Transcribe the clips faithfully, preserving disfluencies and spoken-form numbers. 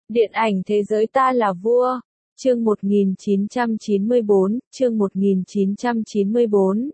Điện ảnh thế giới ta là vua. Chương một nghìn chín trăm chín mươi bốn, chương một nghìn chín trăm chín mươi bốn.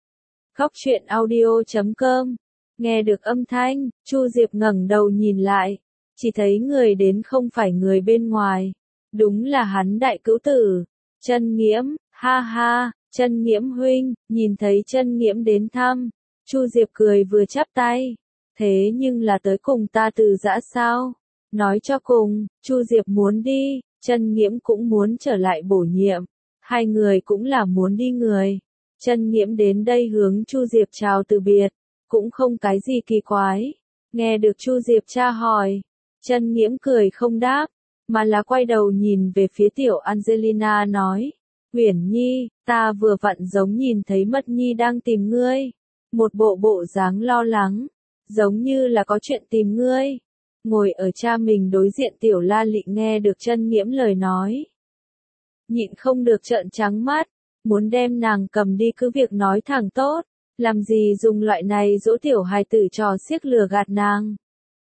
Góc truyện audio chấm com. Nghe được âm thanh, Chu Diệp ngẩng đầu nhìn lại, chỉ thấy người đến không phải người bên ngoài, đúng là hắn đại cữu tử, Chân Nghiễm. Ha ha, Chân Nghiễm huynh. Nhìn thấy Chân Nghiễm đến thăm, Chu Diệp cười vừa chắp tay. Thế nhưng là tới cùng ta từ giã sao? Nói cho cùng, Chu Diệp muốn đi, Chân Nghiễm cũng muốn trở lại bổ nhiệm. Hai người cũng là muốn đi người. Chân Nghiễm đến đây hướng Chu Diệp chào từ biệt, cũng không cái gì kỳ quái. Nghe được Chu Diệp tra hỏi, Chân Nghiễm cười không đáp, mà là quay đầu nhìn về phía tiểu Angelina nói, Uyển Nhi, ta vừa vặn giống nhìn thấy Mật Nhi đang tìm ngươi. Một bộ bộ dáng lo lắng, giống như là có chuyện tìm ngươi. Ngồi ở cha mình đối diện tiểu La Lị nghe được Chân Nghiễm lời nói, nhịn không được trợn trắng mắt, muốn đem nàng cầm đi cứ việc nói thẳng tốt, làm gì dùng loại này dỗ tiểu hài tử trò xiếc lừa gạt nàng.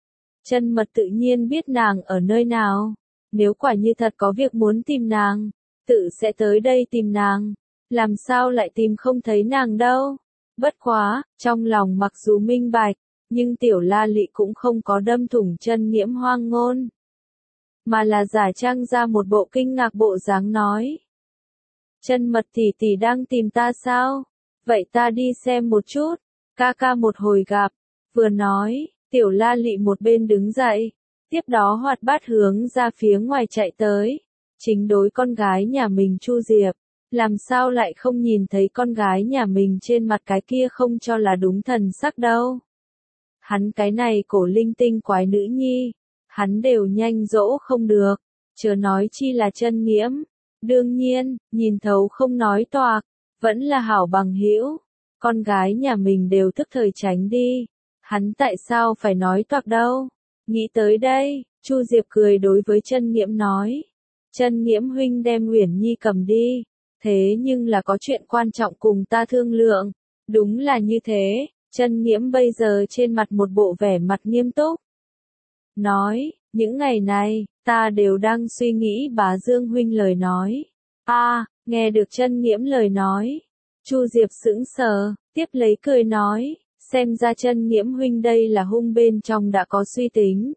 Chân Mật tự nhiên biết nàng ở nơi nào, nếu quả như thật có việc muốn tìm nàng, tự sẽ tới đây tìm nàng, làm sao lại tìm không thấy nàng đâu. Bất quá, trong lòng mặc dù minh bạch, nhưng tiểu La Lị cũng không có đâm thủng Chân Nghiễm hoang ngôn, mà là giả trang ra một bộ kinh ngạc bộ dáng nói. Chân Mật tỷ tỷ đang tìm ta sao? Vậy ta đi xem một chút, ca ca một hồi gặp. Vừa nói, tiểu La Lị một bên đứng dậy, tiếp đó hoạt bát hướng ra phía ngoài chạy tới, chính đối con gái nhà mình Chu Diệp. Làm sao lại không nhìn thấy con gái nhà mình trên mặt cái kia không cho là đúng thần sắc đâu. Hắn cái này cổ linh tinh quái nữ nhi, hắn đều nhanh dỗ không được, chớ nói chi là Chân Nghiễm. Đương nhiên, nhìn thấu không nói toạc, vẫn là hảo bằng hữu. Con gái nhà mình đều thức thời tránh đi, hắn tại sao phải nói toạc đâu. Nghĩ tới đây, Chu Diệp cười đối với Chân Nghiễm nói, Chân Nghiễm huynh đem Uyển Nhi cầm đi, thế nhưng là có chuyện quan trọng cùng ta thương lượng. Đúng là như thế. Chân Nghiễm bây giờ trên mặt một bộ vẻ mặt nghiêm túc, nói, những ngày này, ta đều đang suy nghĩ Bá Dương huynh lời nói. A, à, nghe được Chân Nghiễm lời nói, Chu Diệp sững sờ, tiếp lấy cười nói, xem ra Chân Nghiễm huynh đây là hung bên trong đã có suy tính.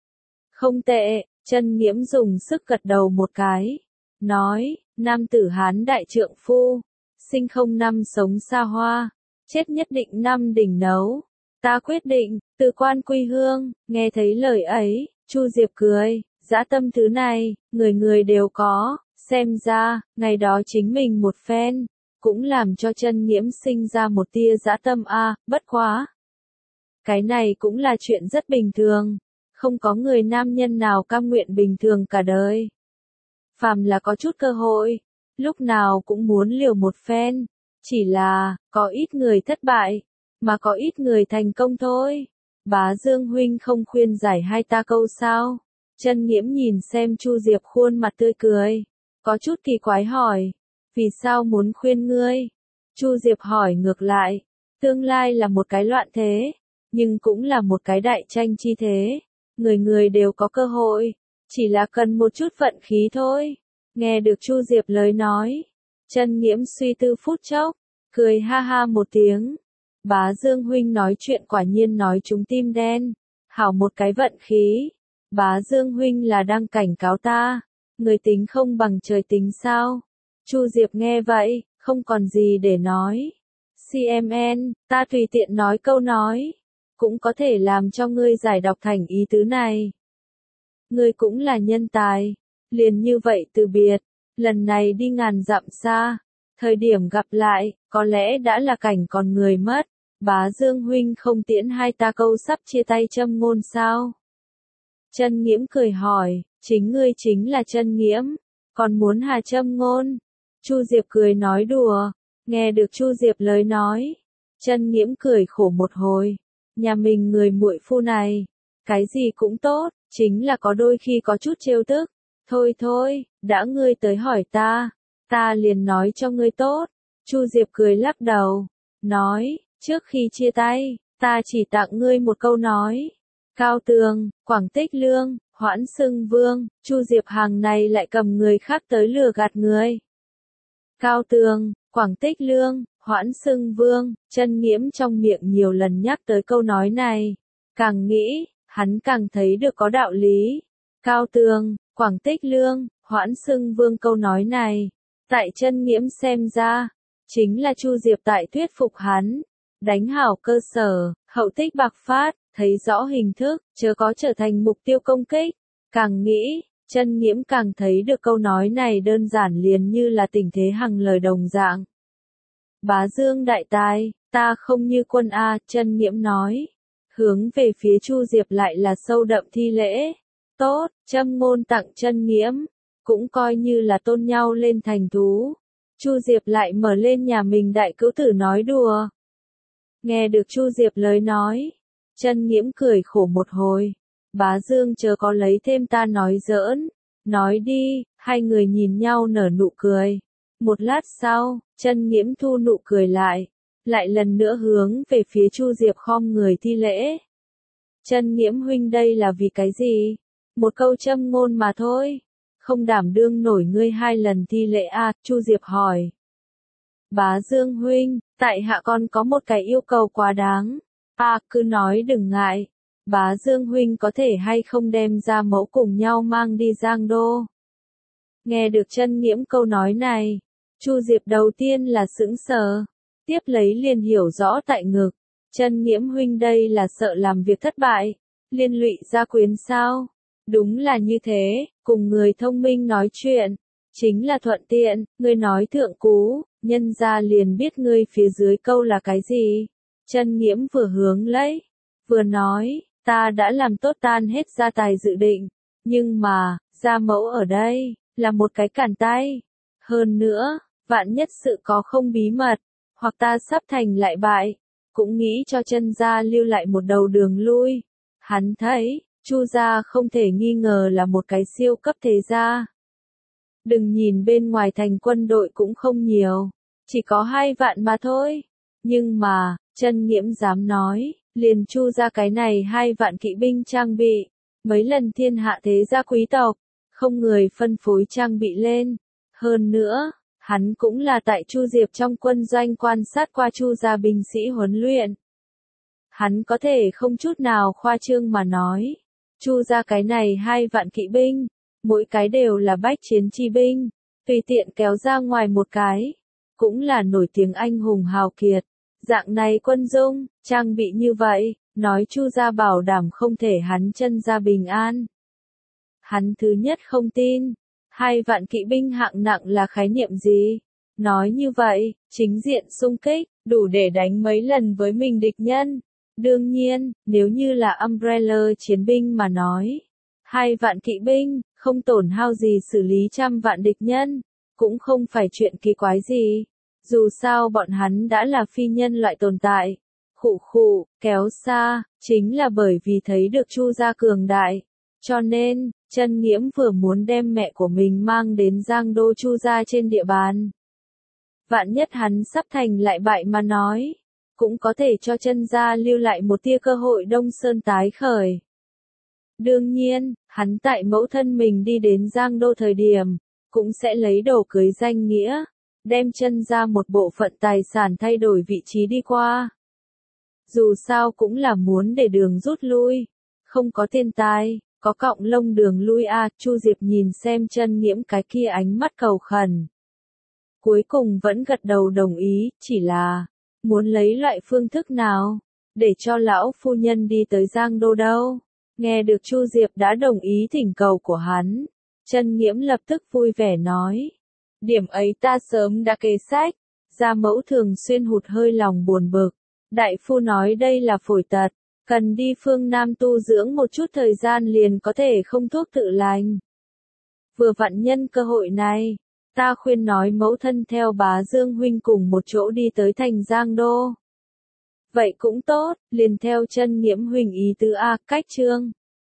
Không tệ. Chân Nghiễm dùng sức gật đầu một cái, nói, nam tử Hán đại trượng phu, sinh không năm sống xa hoa, chết nhất định năm đỉnh nấu. Ta quyết định, từ quan quy hương. Nghe thấy lời ấy, Chu Diệp cười, dã tâm thứ này, người người đều có, xem ra, ngày đó chính mình một phen, cũng làm cho Chân Nghiễm sinh ra một tia dã tâm a, à, bất quá. Cái này cũng là chuyện rất bình thường, không có người nam nhân nào cam nguyện bình thường cả đời. Phàm là có chút cơ hội, lúc nào cũng muốn liều một phen. Chỉ là, có ít người thất bại, mà có ít người thành công thôi. Bá Dương huynh không khuyên giải hai ta câu sao? Chân Nghiễm nhìn xem Chu Diệp khuôn mặt tươi cười, có chút kỳ quái hỏi, vì sao muốn khuyên ngươi? Chu Diệp hỏi ngược lại, tương lai là một cái loạn thế, nhưng cũng là một cái đại tranh chi thế. Người người đều có cơ hội, chỉ là cần một chút vận khí thôi. Nghe được Chu Diệp lời nói, Chân Nghiễm suy tư phút chốc, cười ha ha một tiếng. Bá Dương huynh nói chuyện quả nhiên nói trúng tim đen, hảo một cái vận khí. Bá Dương huynh là đang cảnh cáo ta, người tính không bằng trời tính sao? Chu Diệp nghe vậy, không còn gì để nói. xê em en, ta tùy tiện nói câu nói, cũng có thể làm cho ngươi giải đọc thành ý tứ này. Ngươi cũng là nhân tài, liền như vậy từ biệt, lần này đi ngàn dặm xa, thời điểm gặp lại, có lẽ đã là cảnh còn người mất. Bá Dương huynh không tiễn hai ta câu sắp chia tay châm ngôn sao? Chân Nghiễm cười hỏi, chính ngươi chính là Chân Nghiễm, còn muốn hà châm ngôn? Chu Diệp cười nói đùa, nghe được Chu Diệp lời nói, Chân Nghiễm cười khổ một hồi, nhà mình người muội phu này, cái gì cũng tốt, chính là có đôi khi có chút trêu tức. Thôi thôi, đã ngươi tới hỏi ta, ta liền nói cho ngươi tốt. Chu Diệp cười lắc đầu, nói, trước khi chia tay, ta chỉ tặng ngươi một câu nói. Cao Tường, Quảng Tích Lương, Hoãn Xưng Vương, Chu Diệp hàng này lại cầm người khác tới lừa gạt người. Cao Tường, Quảng Tích Lương, Hoãn Xưng Vương, Chân Nghiễm trong miệng nhiều lần nhắc tới câu nói này. Càng nghĩ, hắn càng thấy được có đạo lý. Cao Tường, Quảng Tích Lương, Hoãn Xưng Vương câu nói này, tại Chân Nghiễm xem ra, chính là Chu Diệp tại thuyết phục hắn. Đánh hảo cơ sở, hậu tích bạc phát, thấy rõ hình thức, chớ có trở thành mục tiêu công kích. Càng nghĩ, Chân Nghiễm càng thấy được câu nói này đơn giản liền như là tình thế hằng lời đồng dạng. Bá Dương đại tài, ta không như quân A, Chân Nghiễm nói. Hướng về phía Chu Diệp lại là sâu đậm thi lễ. Tốt, châm ngôn tặng Chân Nghiễm, cũng coi như là tôn nhau lên thành thú. Chu Diệp lại mở lên nhà mình đại cữu tử nói đùa. Nghe được Chu Diệp lời nói, Chân Nghiễm cười khổ một hồi. Bá Dương chớ có lấy thêm ta nói giỡn. Nói đi, hai người nhìn nhau nở nụ cười. Một lát sau, Chân Nghiễm thu nụ cười lại, lại lần nữa hướng về phía Chu Diệp khom người thi lễ. Chân Nghiễm huynh đây là vì cái gì? Một câu châm ngôn mà thôi. Không đảm đương nổi ngươi hai lần thi lễ à, Chu Diệp hỏi. Bá Dương huynh, tại hạ con có một cái yêu cầu quá đáng. À, cứ nói đừng ngại. Bá Dương huynh có thể hay không đem ra mẫu cùng nhau mang đi Giang Đô. Nghe được Chân Nghiễm câu nói này, Chu Diệp đầu tiên là sững sờ, tiếp lấy liền hiểu rõ tại ngực. Chân Nghiễm huynh đây là sợ làm việc thất bại, liên lụy gia quyến sao? Đúng là như thế, cùng người thông minh nói chuyện, chính là thuận tiện, ngươi nói thượng cú, nhân gia liền biết ngươi phía dưới câu là cái gì. Chân Nghiễm vừa hướng lấy, vừa nói, ta đã làm tốt tan hết gia tài dự định, nhưng mà, gia mẫu ở đây, là một cái cản tay. Hơn nữa, vạn nhất sự có không bí mật, hoặc ta sắp thành lại bại, cũng nghĩ cho Chân gia lưu lại một đầu đường lui. Hắn thấy, Chu gia không thể nghi ngờ là một cái siêu cấp thế gia. Đừng nhìn bên ngoài thành quân đội cũng không nhiều, chỉ có hai vạn mà thôi. Nhưng mà, Chân Nghiễm dám nói, liền Chu gia cái này hai vạn kỵ binh trang bị, mấy lần thiên hạ thế gia quý tộc, không người phân phối trang bị lên. Hơn nữa, hắn cũng là tại Chu Diệp trong quân doanh quan sát qua Chu gia binh sĩ huấn luyện. Hắn có thể không chút nào khoa trương mà nói, Chu gia cái này hai vạn kỵ binh, mỗi cái đều là bách chiến chi binh, tùy tiện kéo ra ngoài một cái, cũng là nổi tiếng anh hùng hào kiệt. Dạng này quân dung, trang bị như vậy, nói Chu gia bảo đảm không thể hắn Chân gia bình an. Hắn thứ nhất không tin, hai vạn kỵ binh hạng nặng là khái niệm gì? Nói như vậy, chính diện xung kích, đủ để đánh mấy lần với mình địch nhân. Đương nhiên, nếu như là Umbrella chiến binh mà nói, hai vạn kỵ binh, không tổn hao gì xử lý trăm vạn địch nhân, cũng không phải chuyện kỳ quái gì. Dù sao bọn hắn đã là phi nhân loại tồn tại. Khụ khụ, kéo xa, chính là bởi vì thấy được Chu gia cường đại. Cho nên, Chân Nghiễm vừa muốn đem mẹ của mình mang đến Giang Đô Chu gia trên địa bàn. Vạn nhất hắn sắp thành lại bại mà nói, cũng có thể cho Chân gia lưu lại một tia cơ hội Đông Sơn tái khởi. Đương nhiên, hắn tại mẫu thân mình đi đến Giang Đô thời điểm, cũng sẽ lấy đồ cưới danh nghĩa, đem Chân gia một bộ phận tài sản thay đổi vị trí đi qua. Dù sao cũng là muốn để đường rút lui, không có tiền tài, có cọng lông đường lui à, Chu Diệp nhìn xem Chân Nghiễm cái kia ánh mắt cầu khẩn. Cuối cùng vẫn gật đầu đồng ý, chỉ là, muốn lấy loại phương thức nào, để cho lão phu nhân đi tới Giang Đô đâu. Nghe được Chu Diệp đã đồng ý thỉnh cầu của hắn, Chân Nghiễm lập tức vui vẻ nói. Điểm ấy ta sớm đã kế sách, gia mẫu thường xuyên hụt hơi lòng buồn bực. Đại phu nói đây là phổi tật, cần đi phương Nam tu dưỡng một chút thời gian liền có thể không thuốc tự lành. Vừa vặn nhân cơ hội này, ta khuyên nói mẫu thân theo Bá Dương huynh cùng một chỗ đi tới thành Giang Đô. Vậy cũng tốt, liền theo Chân Nghiễm huynh ý tứ a, cách chương.